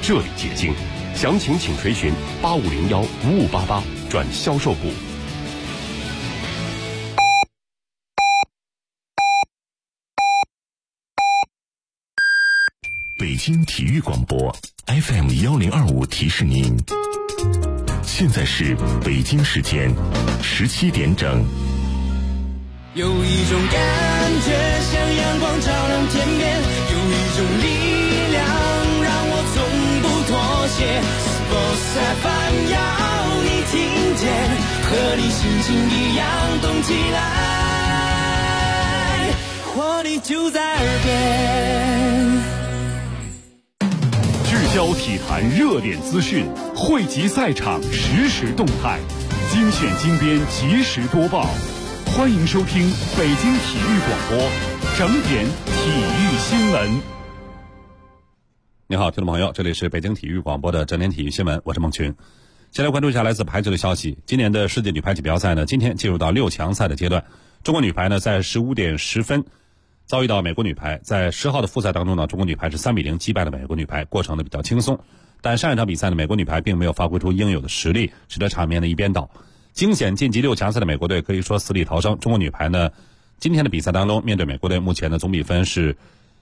这里结晶。详情请垂询8501-5588转销售部。北京体育广播 FM1025提示您，现在是北京时间17点整。 有一种感觉像阳光照亮天边，有一种力量让我从不妥协。Sports FM 要你听见，和你心情一样动起来，活力就在耳边。 聚焦体坛热点资讯，汇集赛场实时动态，精选精编及时播报。欢迎收听北京体育广播整点体育新闻。 你好，听众朋友，这里是北京体育广播的整点体育新闻，我是孟群。先来关注一下来自排球的消息。今年的世界女排锦标赛呢，今天进入到6强赛的阶段。中国女排呢，在15点10分遭遇到美国女排，在10号的复赛当中呢，中国女排是3-0击败了美国女排，过程呢比较轻松。但上一场比赛呢，美国女排并没有发挥出应有的实力，使得场面的一边倒。惊险晋级6强赛的美国队可以说死里逃生。中国女排呢，今天的比赛当中面对美国队，目前的总比分是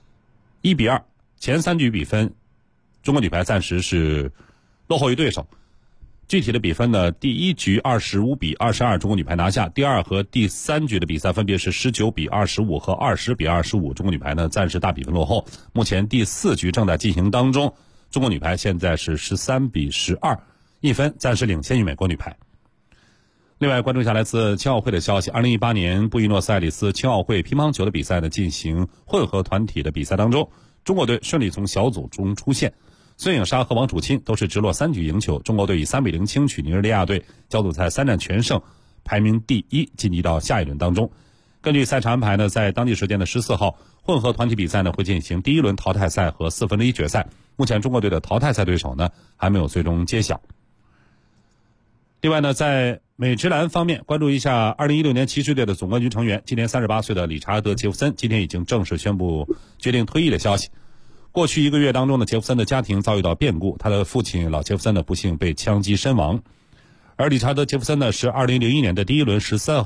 1-2，前3局比分中国女排暂时是落后于对手。具体的比分呢，第1局25-22，中国女排拿下；第2和第3局的比赛分别是19-25和20-25，中国女排呢暂时大比分落后。目前第4局正在进行当中，中国女排现在是13-12，一分暂时领先于美国女排。另外关注一下来自青奥会的消息，2018年布宜诺斯艾利斯青奥会乒乓球的比赛呢进行混合团体的比赛当中，中国队顺利从小组中出线，孙颖莎和王楚钦都是直落3局赢球，中国队以3-0轻取尼日利亚队，小组赛3战全胜，排名第1，晋级到下一轮当中。根据赛程安排呢，在当地时间的14号，混合团体比赛呢会进行第1轮淘汰赛和4分之一决赛。目前中国队的淘汰赛对手呢还没有最终揭晓。另外呢，在美职篮方面，关注一下2016年骑士队的总冠军成员，今年38岁的理查德·杰弗森今天已经正式宣布决定退役的消息。过去1个月当中呢，杰弗森的家庭遭遇到变故，他的父亲老杰弗森呢不幸被枪击身亡。而理查德·杰弗森呢是2001年的第1轮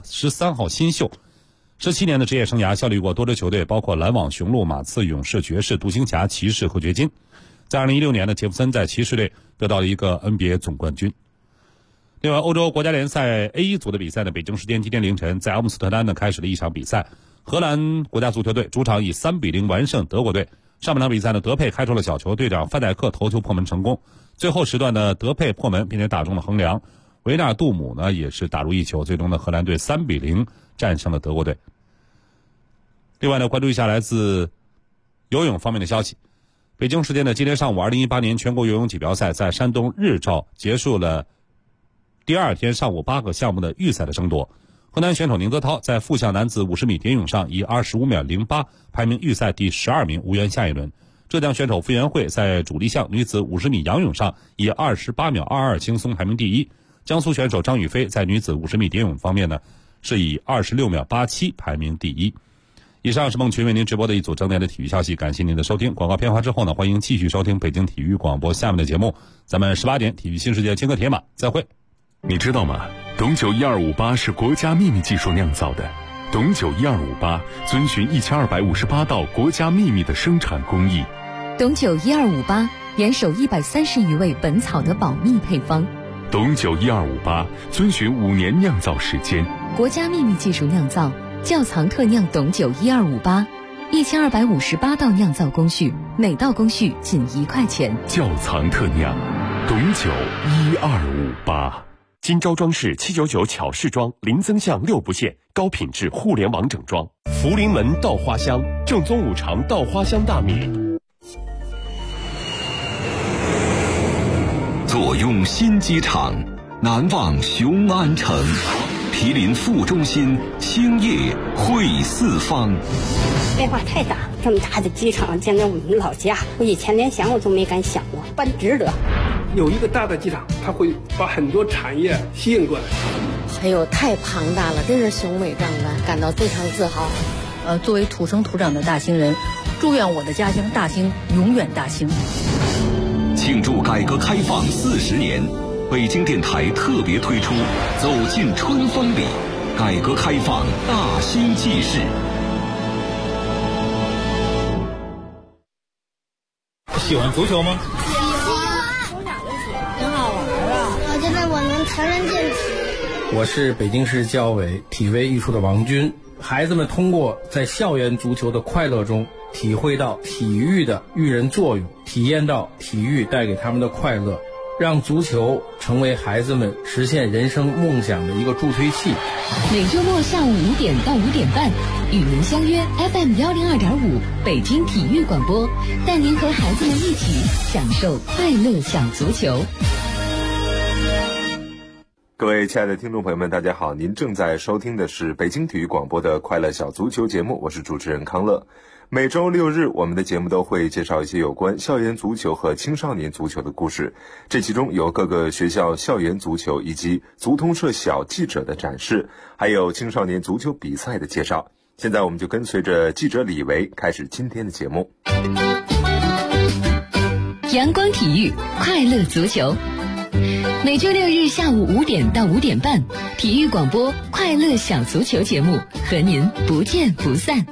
13号新秀，17年的职业生涯效力过多支球队，包括篮网、雄鹿、马刺、勇士、爵士、独行侠、骑士和掘金。在2016年呢，杰弗森在骑士队得到了一个 NBA 总冠军。另外，欧洲国家联赛 A1 组的比赛呢，北京时间今天凌晨在阿姆斯特丹呢开始了一场比赛，荷兰国家足球队主场以3-0完胜德国队。上半场比赛呢，德佩开出了小球，队长范戴克头球破门成功。最后时段呢，德佩破门并且打中了横梁，维纳杜姆呢也是打入一球，最终呢荷兰队3-0战胜了德国队。另外呢，关注一下来自游泳方面的消息。北京时间的今天上午，2018年全国游泳锦标赛在山东日照结束了第2天上午8个项目的预赛的争夺。河南选手宁泽涛在复项男子50米蝶泳上以25秒08排名预赛第12名，无缘下一轮。浙江选手傅园慧在主力项女子50米仰泳上以28秒22轻松排名第1。江苏选手张雨霏在女子50米蝶泳方面呢，是以26秒87排名第1。以上是孟群为您直播的一组整点的体育消息，感谢您的收听。广告片花之后呢，欢迎继续收听北京体育广播下面的节目。咱们18点体育新世界青歌铁马再会。 你知道吗？董酒1258是国家秘密技术酿造的。董酒1258遵循1258道国家秘密的生产工艺。 董酒1258严守130余味本草的保密配方。 董酒1258遵循5年酿造时间， 国家秘密技术酿造，窖藏特酿董酒1258，1258道酿造工序，每道工序仅1块钱。 窖藏特酿，董酒1258。金招装饰799巧饰装，零增项6不限，高品质互联网整装。福临门稻花香，正宗五常稻花香大米。 坐拥新机场，难忘雄安城。毗邻副中心，兴业汇四方。 变化太大，这么大的机场，简直我们老家，我以前连想我都没敢想过，办值得。 有一个大的机场，它会把很多产业吸引过来。 哎呦，太庞大了，真是雄伟壮观，感到非常自豪。 作为土生土长的大兴人，祝愿我的家乡大兴永远大兴。 庆祝改革开放40年，北京电台特别推出《走进春风里》，改革开放大新纪事。 喜欢足球吗？ 喜欢，从小就喜欢，挺好玩啊！我觉得我能投人进体。 我是北京市教委体卫艺术的王军。孩子们通过在校园足球的快乐中，体会到体育的育人作用，体验到体育带给他们的快乐，让足球成为孩子们实现人生梦想的一个助推器。 每周末下午5点到5点半，与您相约 FM 102.5北京体育广播，带您和孩子们一起享受快乐小足球。 各位亲爱的听众朋友们，大家好，您正在收听的是北京体育广播的快乐小足球节目，我是主持人康乐。每周6日，我们的节目都会介绍一些有关校园足球和青少年足球的故事，这其中有各个学校校园足球以及足通社小记者的展示，还有青少年足球比赛的介绍。现在我们就跟随着记者李维开始今天的节目。 阳光体育，快乐足球。每周6日下午5点到5点半，体育广播快乐小足球节目和您不见不散。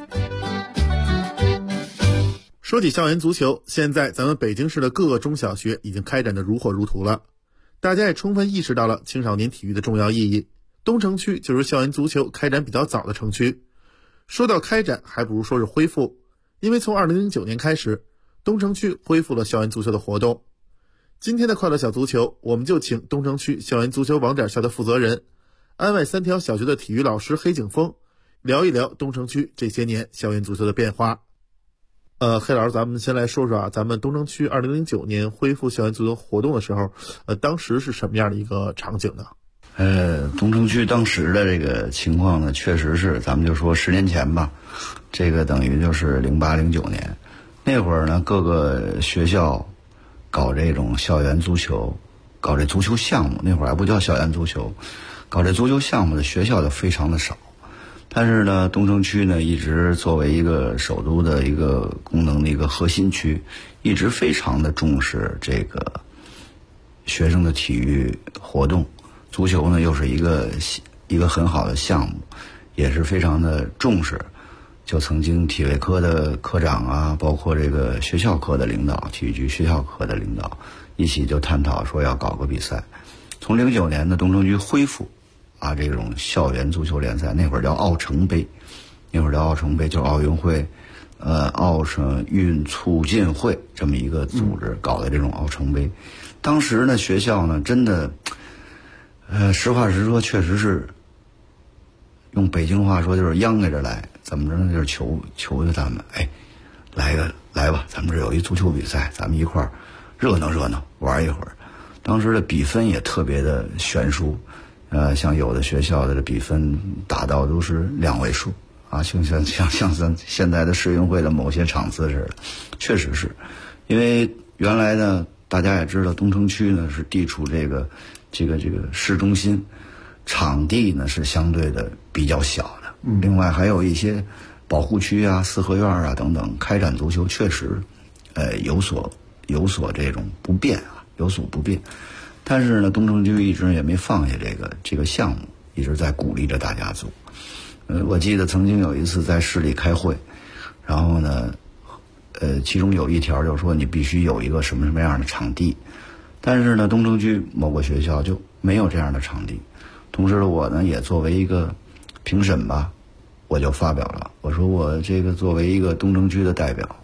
说起校园足球，现在咱们北京市的各个中小学已经开展得如火如荼了，大家也充分意识到了青少年体育的重要意义。东城区就是校园足球开展比较早的城区。说到开展，还不如说是恢复，因为从2009年开始，东城区恢复了校园足球的活动。今天的快乐小足球，我们就请东城区校园足球网点校的负责人，安外3条小学的体育老师黑景峰，聊一聊东城区这些年校园足球的变化。黑老师，咱们先来说说咱们东城区2009年恢复校园足球活动的时候，当时是什么样的一个场景呢？ 东城区当时的这个情况呢，确实是咱们就说10年前吧，这个等于就是08、09年那会儿呢，各个学校搞这种校园足球，搞这足球项目，那会儿还不叫校园足球，搞这足球项目的学校就非常的少。但是呢，东城区呢一直作为一个首都的一个功能的一个核心区，一直非常的重视这个学生的体育活动，足球呢又是一个很好的项目，也是非常的重视。就曾经体卫科的科长啊，包括这个学校科的领导，体育局学校科的领导一起就探讨说要搞个比赛。从09年的东城区恢复这种校园足球联赛，那会儿叫奥城杯，就是奥运会奥城运促进会这么一个组织搞的这种奥城杯。当时呢，学校呢真的实话实说，确实是用北京话说就是央给着来，怎么着呢，就是求着咱们，来吧，咱们这有一足球比赛，咱们一块儿热闹玩一会儿。当时的比分也特别的悬殊，像有的学校的比分打到都是2位数像现在的世运会的某些场次似的。确实是因为原来呢，大家也知道东城区呢是地处这个市中心，场地呢是相对的比较小的，另外还有一些保护区四合院等等，开展足球确实有所这种不便有所不便。但是呢，东城区一直也没放下这个项目，一直在鼓励着大家做。我记得曾经有一次在市里开会，然后呢其中有一条就是说你必须有一个什么样的场地，但是呢东城区某个学校就没有这样的场地。同时我呢也作为一个评审吧，我就发表了，我说我这个作为一个东城区的代表，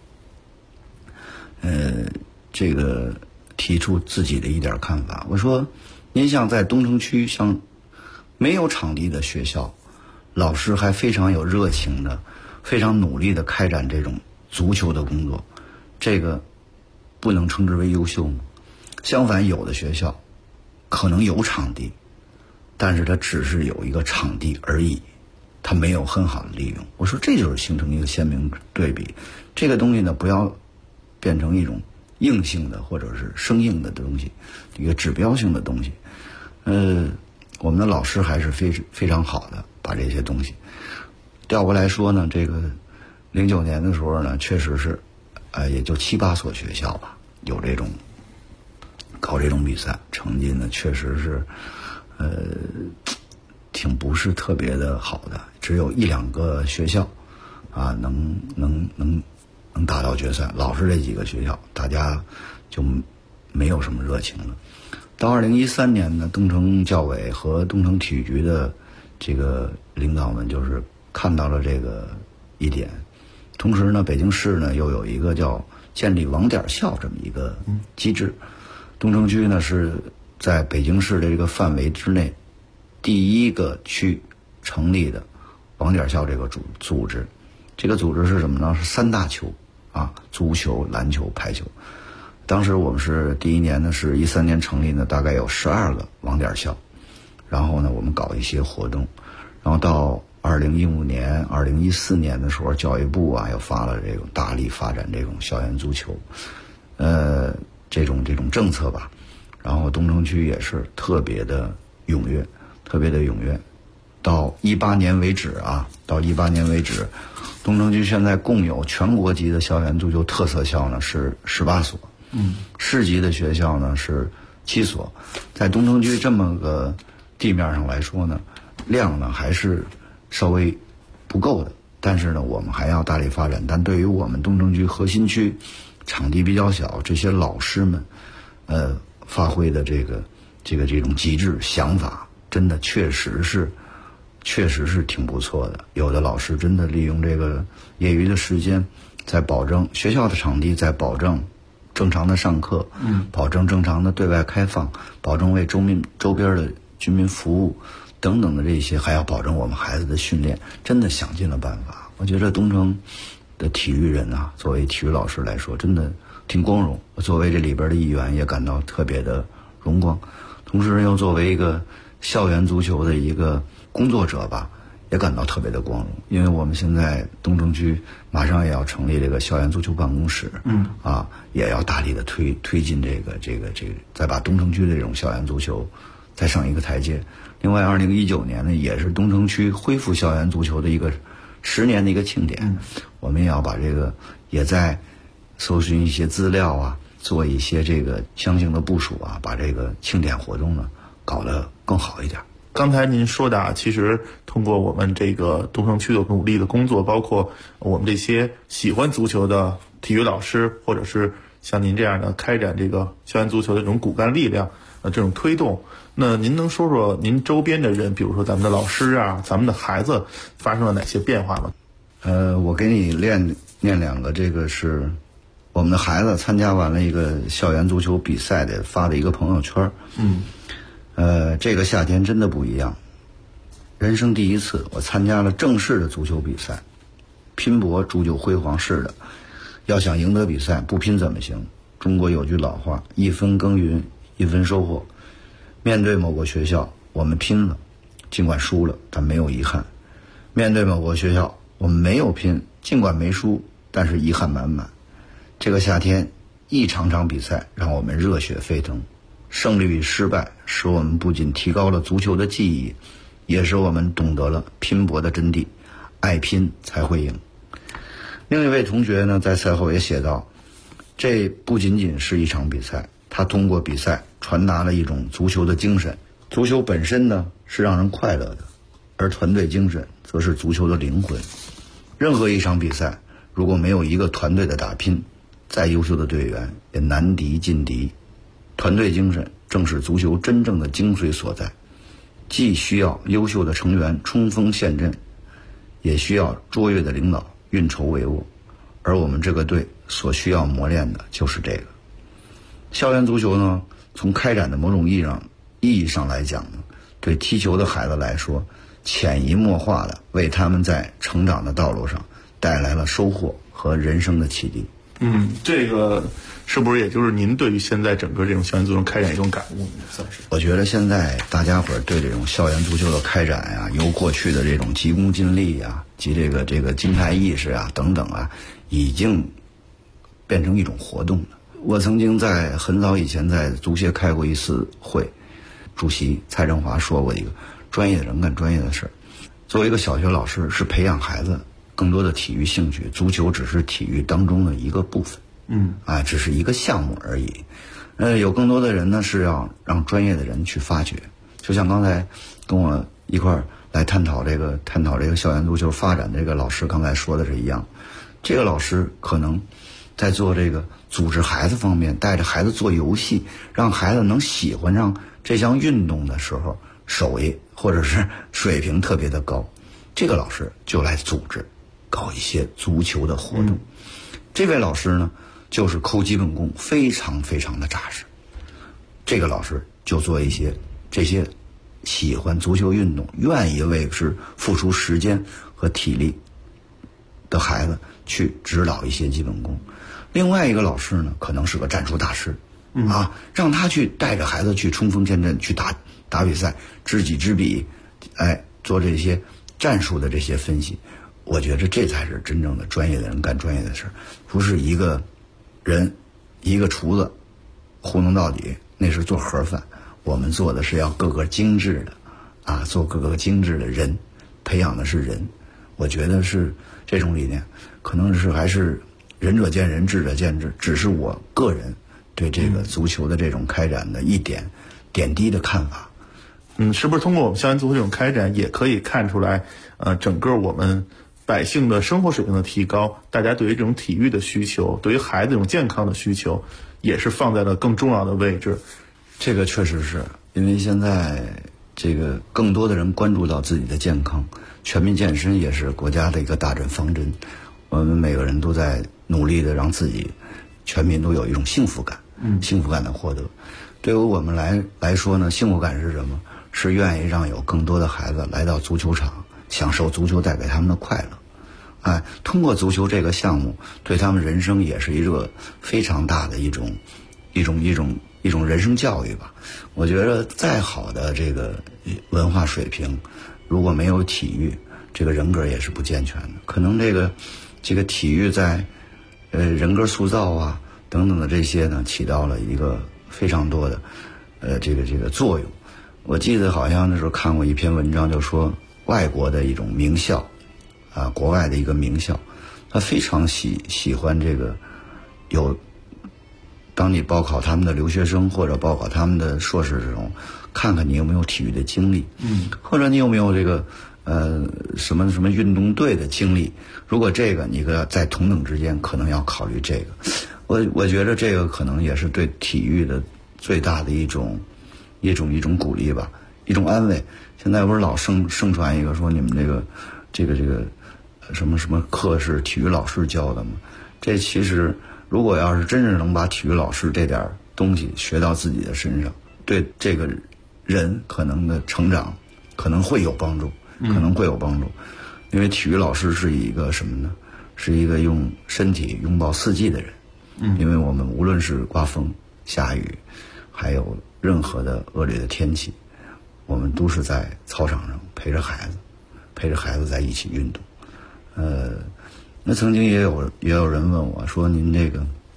这个提出自己的一点看法。我说您像在东城区像没有场地的学校，老师还非常有热情的非常努力的开展这种足球的工作，这个不能称之为优秀吗？相反，有的学校可能有场地，但是它只是有一个场地而已，它没有很好的利用。我说这就是形成一个鲜明对比。这个东西呢，不要变成一种硬性的或者是生硬的东西，一个指标性的东西。我们的老师还是非常好的把这些东西调过来说呢。这个09年的时候呢，确实是也就7、8所学校吧有这种搞这种比赛，成绩呢确实是挺不是特别的好的，只有1、2个学校啊能打到决赛，老是这几个学校，大家就没有什么热情了。到2013年呢，东城教委和东城体育局的这个领导们就是看到了这个一点，同时呢，北京市呢又有一个叫建立网点校这么一个机制。东城区呢是在北京市的这个范围之内第一个区成立的网点校这个组织。这个组织是什么呢？是3大球啊，足球、篮球、排球。当时我们是第1年呢，是13年成立呢，大概有12个网点校。然后呢，我们搞一些活动，然后到2015年、2014年的时候，教育部啊又发了这种大力发展这种校园足球，这种政策吧。然后东城区也是特别的踊跃。到18年为止，东城区现在共有全国级的校园足球特色校呢是18所。市级的学校呢是7所，在东城区这么个地面上来说呢，量呢还是稍微不够的，但是呢我们还要大力发展。但对于我们东城区核心区场地比较小，这些老师们发挥的这种极致想法，真的确实是挺不错的。有的老师真的利用这个业余的时间，在保证学校的场地，在保证正常的上课，保证正常的对外开放，保证为周边的居民服务等等的这些，还要保证我们孩子的训练，真的想尽了办法。我觉得东城的体育人啊，作为体育老师来说，真的挺光荣。我作为这里边的一员，也感到特别的荣光。同时又作为一个校园足球的一个工作者吧，也感到特别的光荣。因为我们现在东城区马上也要成立这个校园足球办公室，也要大力的推进这个，再把东城区的这种校园足球再上一个台阶。另外2019年呢，也是东城区恢复校园足球的一个10年的一个庆典，我们也要把这个也在搜寻一些资料啊，做一些这个相应的部署啊，把这个庆典活动呢搞得更好一点。 刚才您说的其实通过我们这个东城区的努力的工作，包括我们这些喜欢足球的体育老师，或者是像您这样的开展这个校园足球的这种骨干力量，这种推动。那您能说说您周边的人，比如说咱们的老师啊，咱们的孩子发生了哪些变化吗？ 我给你念2个，这个是我们的孩子参加完了一个校园足球比赛的发的一个朋友圈。这个夏天真的不一样，人生第一次我参加了正式的足球比赛，拼搏铸就辉煌。是的，要想赢得比赛，不拼怎么行？中国有句老话，一分耕耘一分收获。面对某个学校，我们拼了，尽管输了，但没有遗憾；面对某个学校，我们没有拼，尽管没输，但是遗憾满满。这个夏天，一场场比赛让我们热血沸腾，胜利与失败使我们不仅提高了足球的技艺，也使我们懂得了拼搏的真谛，爱拼才会赢。另一位同学呢，在赛后也写道，这不仅仅是一场比赛，他通过比赛传达了一种足球的精神。足球本身呢是让人快乐的，而团队精神则是足球的灵魂。任何一场比赛如果没有一个团队的打拼，再优秀的队员也难敌劲敌。团队精神正是足球真正的精髓所在，既需要优秀的成员冲锋陷阵，也需要卓越的领导运筹帷幄，而我们这个队所需要磨练的就是这个。校园足球呢，从开展的某种意义上来讲呢，对踢球的孩子来说，潜移默化的为他们在成长的道路上带来了收获和人生的启迪。 这个是不是也就是您对于现在整个这种校园足球开展一种感悟？算是。 我觉得现在大家伙对这种校园足球的开展呀，由过去的这种急功近利呀，及这个金牌意识啊等等啊，已经变成一种活动了。我曾经在很早以前在足协开过一次会，主席蔡振华说过一个专业的人干专业的事。作为一个小学老师，是培养孩子更多的体育兴趣，足球只是体育当中的一个部分，只是一个项目而已。 有更多的人呢是要让专业的人去发掘。就像刚才跟我一块儿来探讨这个校园足球发展的这个老师刚才说的是一样，这个老师可能在做这个组织孩子方面，带着孩子做游戏，让孩子能喜欢上这项运动的时候，手艺或者是水平特别的高，这个老师就来组织搞一些足球的活动。这位老师呢就是抠基本功非常非常的扎实，这个老师就做一些这些喜欢足球运动愿意为之付出时间和体力的孩子去指导一些基本功。另外一个老师呢可能是个战术大师让他去带着孩子去冲锋陷阵，去打比赛，知己知彼，做这些战术的这些分析。我觉得这才是真正的专业的人干专业的事，不是一个人一个厨子糊弄到底，那是做盒饭。我们做的是要个个精致的做个个精致的人，培养的是人。我觉得是这种理念，可能是还是仁者见仁，智者见智，只是我个人对这个足球的这种开展的一点滴的看法。 是不是通过我们校园足球这种开展，也可以看出来整个我们百姓的生活水平的提高，大家对于这种体育的需求，对于孩子这种健康的需求，也是放在了更重要的位置。 这个确实是因为现在这个更多的人关注到自己的健康，全民健身也是国家的一个大政方针。我们每个人都在努力的让自己全民都有一种幸福感，幸福感的获得。对于我们来说呢，幸福感是什么？是愿意让有更多的孩子来到足球场，享受足球带给他们的快乐。通过足球这个项目，对他们人生也是一个非常大的一种人生教育吧。我觉得再好的这个文化水平，如果没有体育，这个人格也是不健全的。可能这个体育在人格塑造等等的这些呢，起到了一个非常多的这个作用。我记得好像那时候看过一篇文章，就说外国的一种名校国外的一个名校，他非常喜欢这个当你报考他们的留学生或者报考他们的硕士这种，看看你有没有体育的经历，或者你有没有这个什么运动队的经历。如果这个你在同等之间，可能要考虑这个。我觉得这个可能也是对体育的最大的一种鼓励吧，一种安慰。现在不是老盛传一个说你们这个什么课是体育老师教的吗？这其实如果要是真是能把体育老师这点东西学到自己的身上，对这个人可能的成长可能会有帮助，因为体育老师是一个什么呢？是一个用身体拥抱四季的人。因为我们无论是刮风下雨，还有任何的恶劣的天气，我们都是在操场上陪着孩子在一起运动。那曾经也有人问我说，您对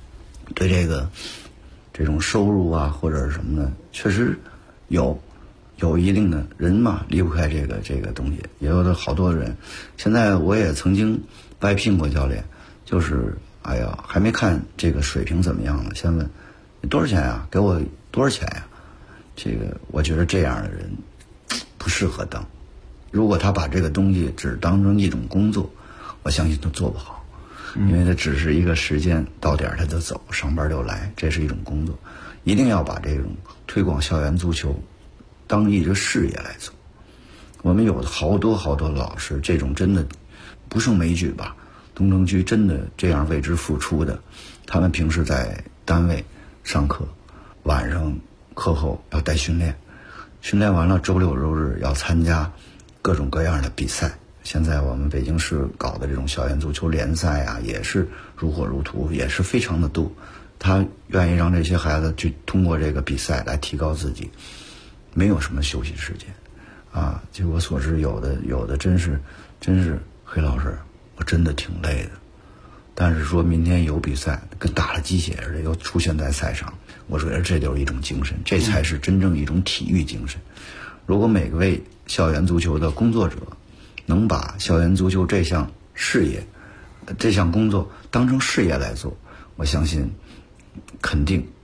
这种收入或者是什么的，确实有一定的人嘛，离不开这个东西。也有的好多人，现在我也曾经外聘过教练，就是还没看这个水平怎么样了，先问你多少钱呀？给我多少钱呀？这个我觉得这样的人不适合当。如果他把这个东西只当成一种工作，我相信他做不好，因为他只是一个时间到点他就走，上班就来，这是一种工作。一定要把这种推广校园足球当一个事业来做。我们有好多老师，这种真的不胜枚举吧。东城区真的这样为之付出的，他们平时在单位上课，晚上课后要带训练，训练完了周六周日要参加各种各样的比赛。现在我们北京市搞的这种校园足球联赛也是如火如荼，也是非常的多。他愿意让这些孩子去通过这个比赛来提高自己，没有什么休息时间据我所知，有的真是黑老师，我真的挺累的，但是说明天有比赛，跟打了鸡血似的，又出现在赛场，我觉得这就是一种精神，这才是真正一种体育精神。如果每个位校园足球的工作者能把校园足球这项事业、这项工作当成事业来做，我相信肯定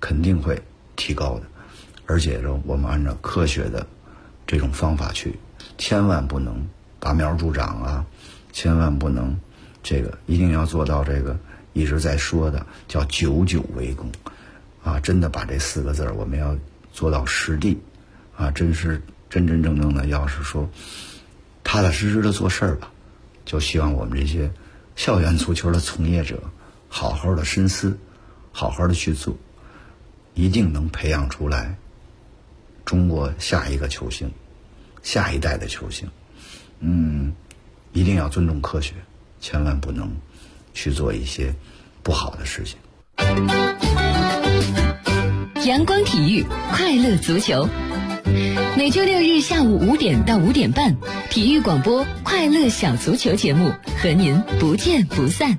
肯定会提高的。而且呢，我们按照科学的这种方法去，千万不能拔苗助长啊，千万不能这个一定要做到这个一直在说的叫久久为功啊，真的把这4个字我们要做到实地啊，真正的要是说踏踏实实的做事儿吧，就希望我们这些校园足球的从业者好好的深思，好好的去做，一定能培养出来中国下一个球星，下一代的球星。一定要尊重科学，千万不能去做一些不好的事情。 阳光体育，快乐足球。每周6日下午5点到5点半，体育广播快乐小足球节目和您不见不散。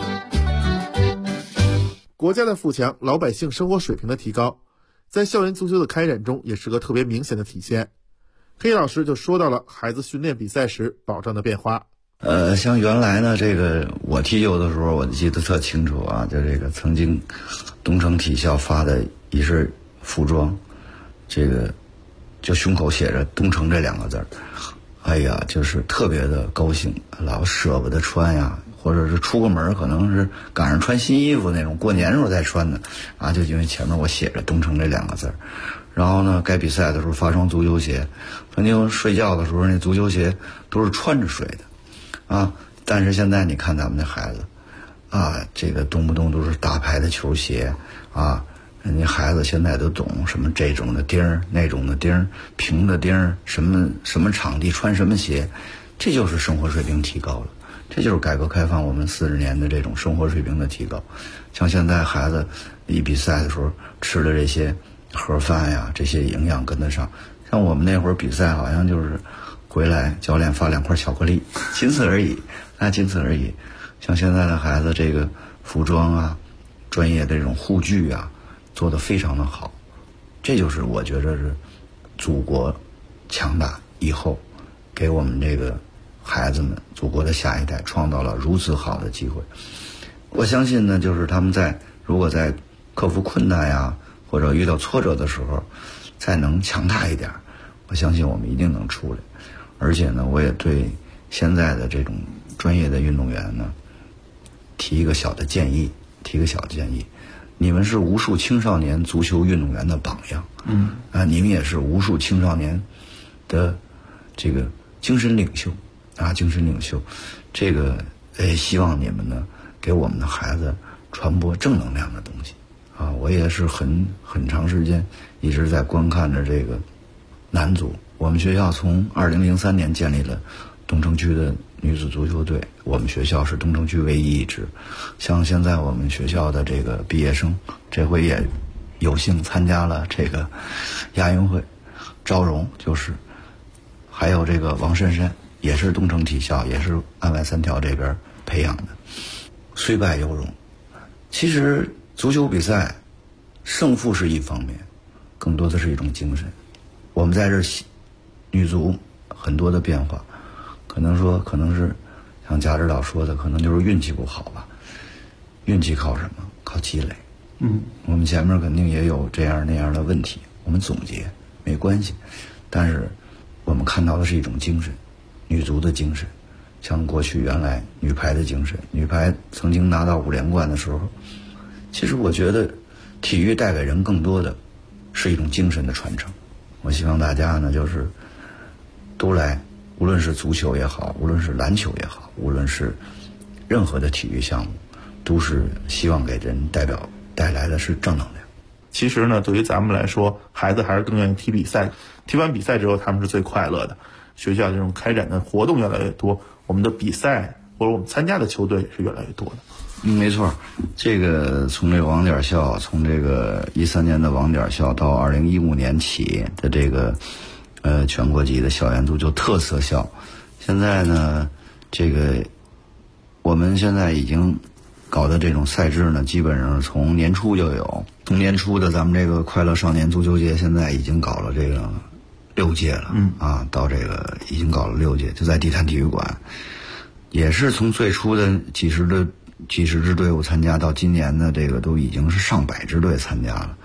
国家的富强，老百姓生活水平的提高，在校园足球的开展中也是个特别明显的体现。黑老师就说到了孩子训练比赛时保障的变化。 像原来呢，这个我踢球的时候，我记得特清楚啊，就这个曾经东城体校发的一身服装，这个就胸口写着东城这2个字，哎呀，就是特别的高兴，老舍不得穿呀，或者是出个门可能是赶上穿新衣服那种，过年时候再穿的啊，就因为前面我写着东城这2个字。然后呢，该比赛的时候发双足球鞋，曾经睡觉的时候那足球鞋都是穿着睡的啊。但是现在你看咱们的孩子啊，这个动不动都是大牌的球鞋啊，人家孩子现在都懂什么这种的钉儿，那种的钉儿，平的钉儿，什么场地穿什么鞋，这就是生活水平提高了，这就是改革开放我们40年的这种生活水平的提高。像现在孩子一比赛的时候吃的这些盒饭呀，这些营养跟得上。像我们那会儿比赛好像就是回来教练发2块巧克力，仅此而已，仅此而已。像现在的孩子这个服装啊，专业的这种护具啊，做得非常的好，这就是我觉得是祖国强大以后给我们这个孩子们，祖国的下一代创造了如此好的机会。我相信呢，就是他们如果在克服困难呀，或者遇到挫折的时候再能强大一点，我相信我们一定能出来。而且呢，我也对现在的这种专业的运动员呢提一个小的建议，你们是无数青少年足球运动员的榜样，你们也是无数青少年的这个精神领袖，这个希望你们呢给我们的孩子传播正能量的东西啊！我也是很长时间一直在观看着这个男足。我们学校从2003年建立了东城区的女子足球队，我们学校是东城区唯一一支。像现在我们学校的这个毕业生，这回也有幸参加了这个亚运会，赵荣就是，还有这个王珊珊也是东城体校，也是安外3条这边培养的，虽败犹荣。其实足球比赛胜负是一方面，更多的是一种精神。我们在这女足很多的变化，可能是像贾指导说的，可能就是运气不好吧。运气靠什么？靠积累。我们前面肯定也有这样那样的问题，我们总结没关系，但是我们看到的是一种精神，女足的精神。像过去原来女排的精神，女排曾经拿到5连冠的时候，其实我觉得体育带给人更多的是一种精神的传承。我希望大家呢就是都来，无论是足球也好，无论是篮球也好，无论是任何的体育项目，都是希望给人带来的是正能量。 其实呢，对于咱们来说，孩子还是更愿意踢比赛，踢完比赛之后他们是最快乐的。学校这种开展的活动越来越多，我们的比赛或者我们参加的球队也是越来越多的。 没错，这个从这个网点校，从这个13年的网点校到2015年起的这个全国级的校园足球特色校，现在呢，这个我们现在已经搞的这种赛制呢，基本上从年初就有。从年初的咱们这个快乐少年足球节，现在已经搞了这个6届了，到这个已经搞了6届，就在地坛体育馆，也是从最初的几十支队伍参加，到今年的这个都已经是上百支队参加了。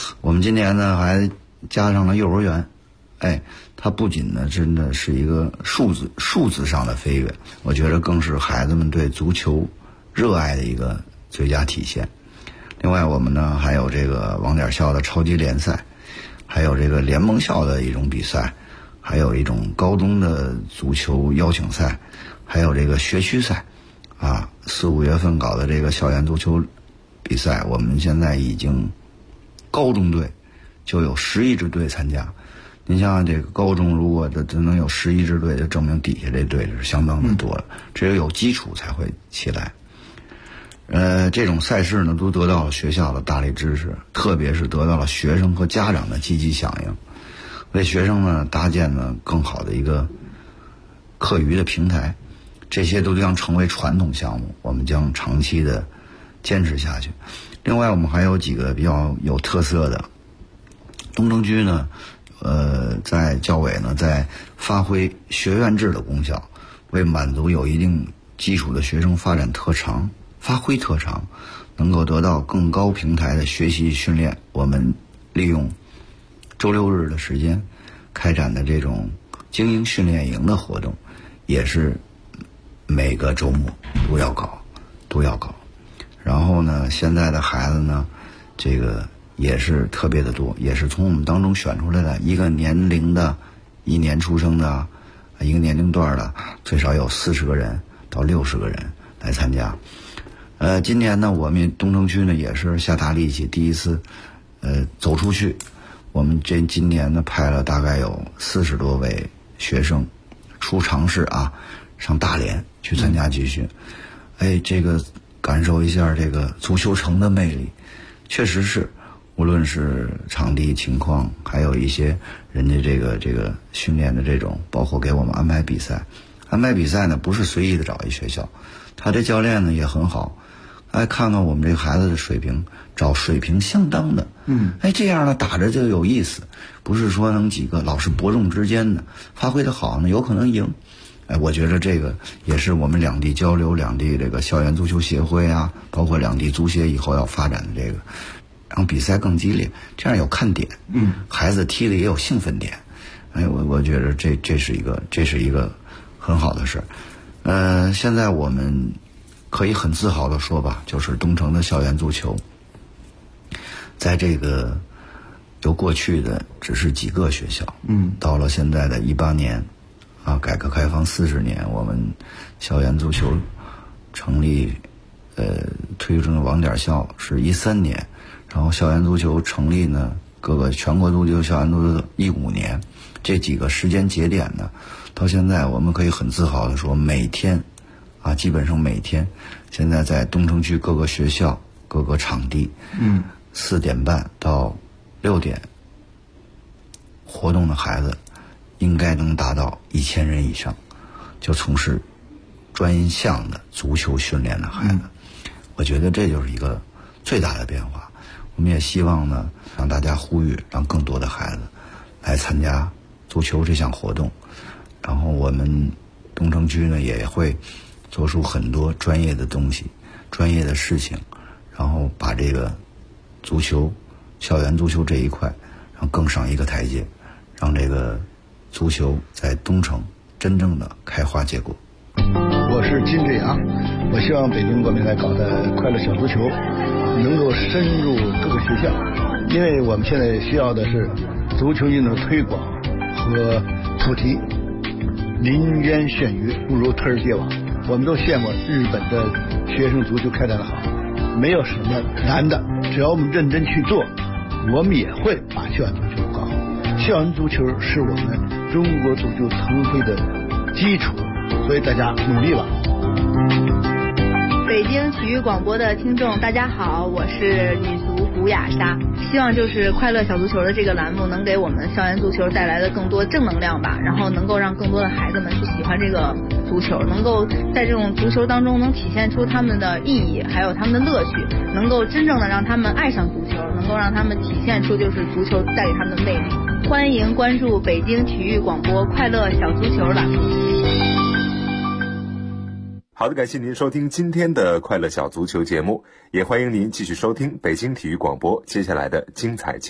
我们今年呢还加上了幼儿园，它不仅呢真的是一个数字上的飞跃，我觉得更是孩子们对足球热爱的一个最佳体现。另外我们呢还有这个网点校的超级联赛，还有这个联盟校的一种比赛，还有一种高中的足球邀请赛，还有这个学区赛啊，4、5月份搞的这个校园足球比赛，我们现在已经高中队就有11支队参加。您想想这个高中如果真能有11支队，就证明底下这队是相当的多了，只有基础才会起来。这种赛事呢都得到了学校的大力支持，特别是得到了学生和家长的积极响应，为学生呢搭建了更好的一个课余的平台，这些都将成为传统项目，我们将长期的坚持下去。另外我们还有几个比较有特色的，东城区呢在教委呢在发挥学院制的功效，为满足有一定基础的学生发挥特长，能够得到更高平台的学习训练，我们利用周6日的时间开展的这种精英训练营的活动，也是每个周末都要搞。然后呢现在的孩子呢这个也是特别的多，也是从我们当中选出来的一个年龄的1年出生的一个年龄段的最少有40个人到60个人来参加。今年呢我们东城区呢也是下大力气，第一次走出去，我们今年呢派了大概有40多位学生出尝试上大连去参加集训。这个感受一下这个足球城的魅力，确实是无论是场地情况，还有一些人家这个训练的这种，包括给我们安排比赛呢不是随意的找一学校，他这教练呢也很好，看看我们这个孩子的水平，找水平相当的，这样呢打着就有意思，不是说能几个老是伯仲之间的，发挥的好呢有可能赢。我觉得这个也是我们两地交流，两地这个校园足球协会包括两地足协以后要发展的这个，让比赛更激烈，这样有看点，孩子踢的也有兴奋点。我觉得这是一个很好的事。现在我们可以很自豪的说吧，就是东城的校园足球，在这个由过去的只是几个学校，到了现在的18年。改革开放40年，我们校园足球成立，推出的网点校是13年，然后校园足球成立呢，各个全国足球校园足球15年，这几个时间节点呢，到现在我们可以很自豪的说，每天，基本上每天，现在在东城区各个学校、各个场地，4点半到6点，活动的孩子。应该能达到1000人以上，就从事专项的足球训练的孩子，我觉得这就是一个最大的变化。我们也希望呢，让大家呼吁，让更多的孩子来参加足球这项活动。然后我们东城区呢也会做出很多专业的东西、专业的事情，然后把这个足球、校园足球这一块，让更上一个台阶，让这个足球在东城真正的开花结果。 我是金志阳，我希望北京国民来搞的快乐小足球能够深入各个学校，因为我们现在需要的是足球运动推广和普及。林渊炫鱼不如特尔街网，我们都羡慕日本的学生足球开展的好，没有什么难的，只要我们认真去做，我们也会把校园足球搞好。校园足球是我们中国足球腾飞的基础，所以大家努力吧。 北京体育广播的听众大家好，我是女足古雅莎，希望就是快乐小足球的这个栏目能给我们校园足球带来的更多正能量吧，然后能够让更多的孩子们去喜欢这个足球，能够在这种足球当中能体现出他们的意义还有他们的乐趣，能够真正的让他们爱上足球，能够让他们体现出就是足球带给他们的魅力。欢迎关注北京体育广播快乐小足球栏目。 好的，感谢您收听今天的快乐小足球节目，也欢迎您继续收听北京体育广播接下来的精彩节目。